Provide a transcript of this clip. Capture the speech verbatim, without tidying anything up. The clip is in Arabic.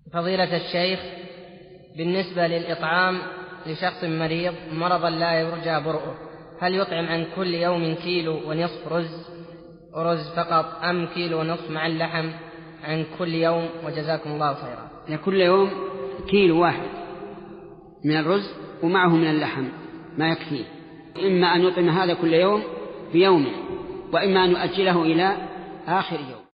فضيلة الشيخ، بالنسبة للإطعام لشخص مريض مرضا لا يرجى برؤه، هل يطعم عن كل يوم كيلو ونصف رز رز فقط، أم كيلو ونصف مع اللحم عن كل يوم؟ وجزاكم الله خيرا. كل يوم كيلو واحد من الرز ومعه من اللحم ما يكفيه. إما أن يطعم هذا كل يوم بيوم، وإما أن يؤجله إلى آخر يوم.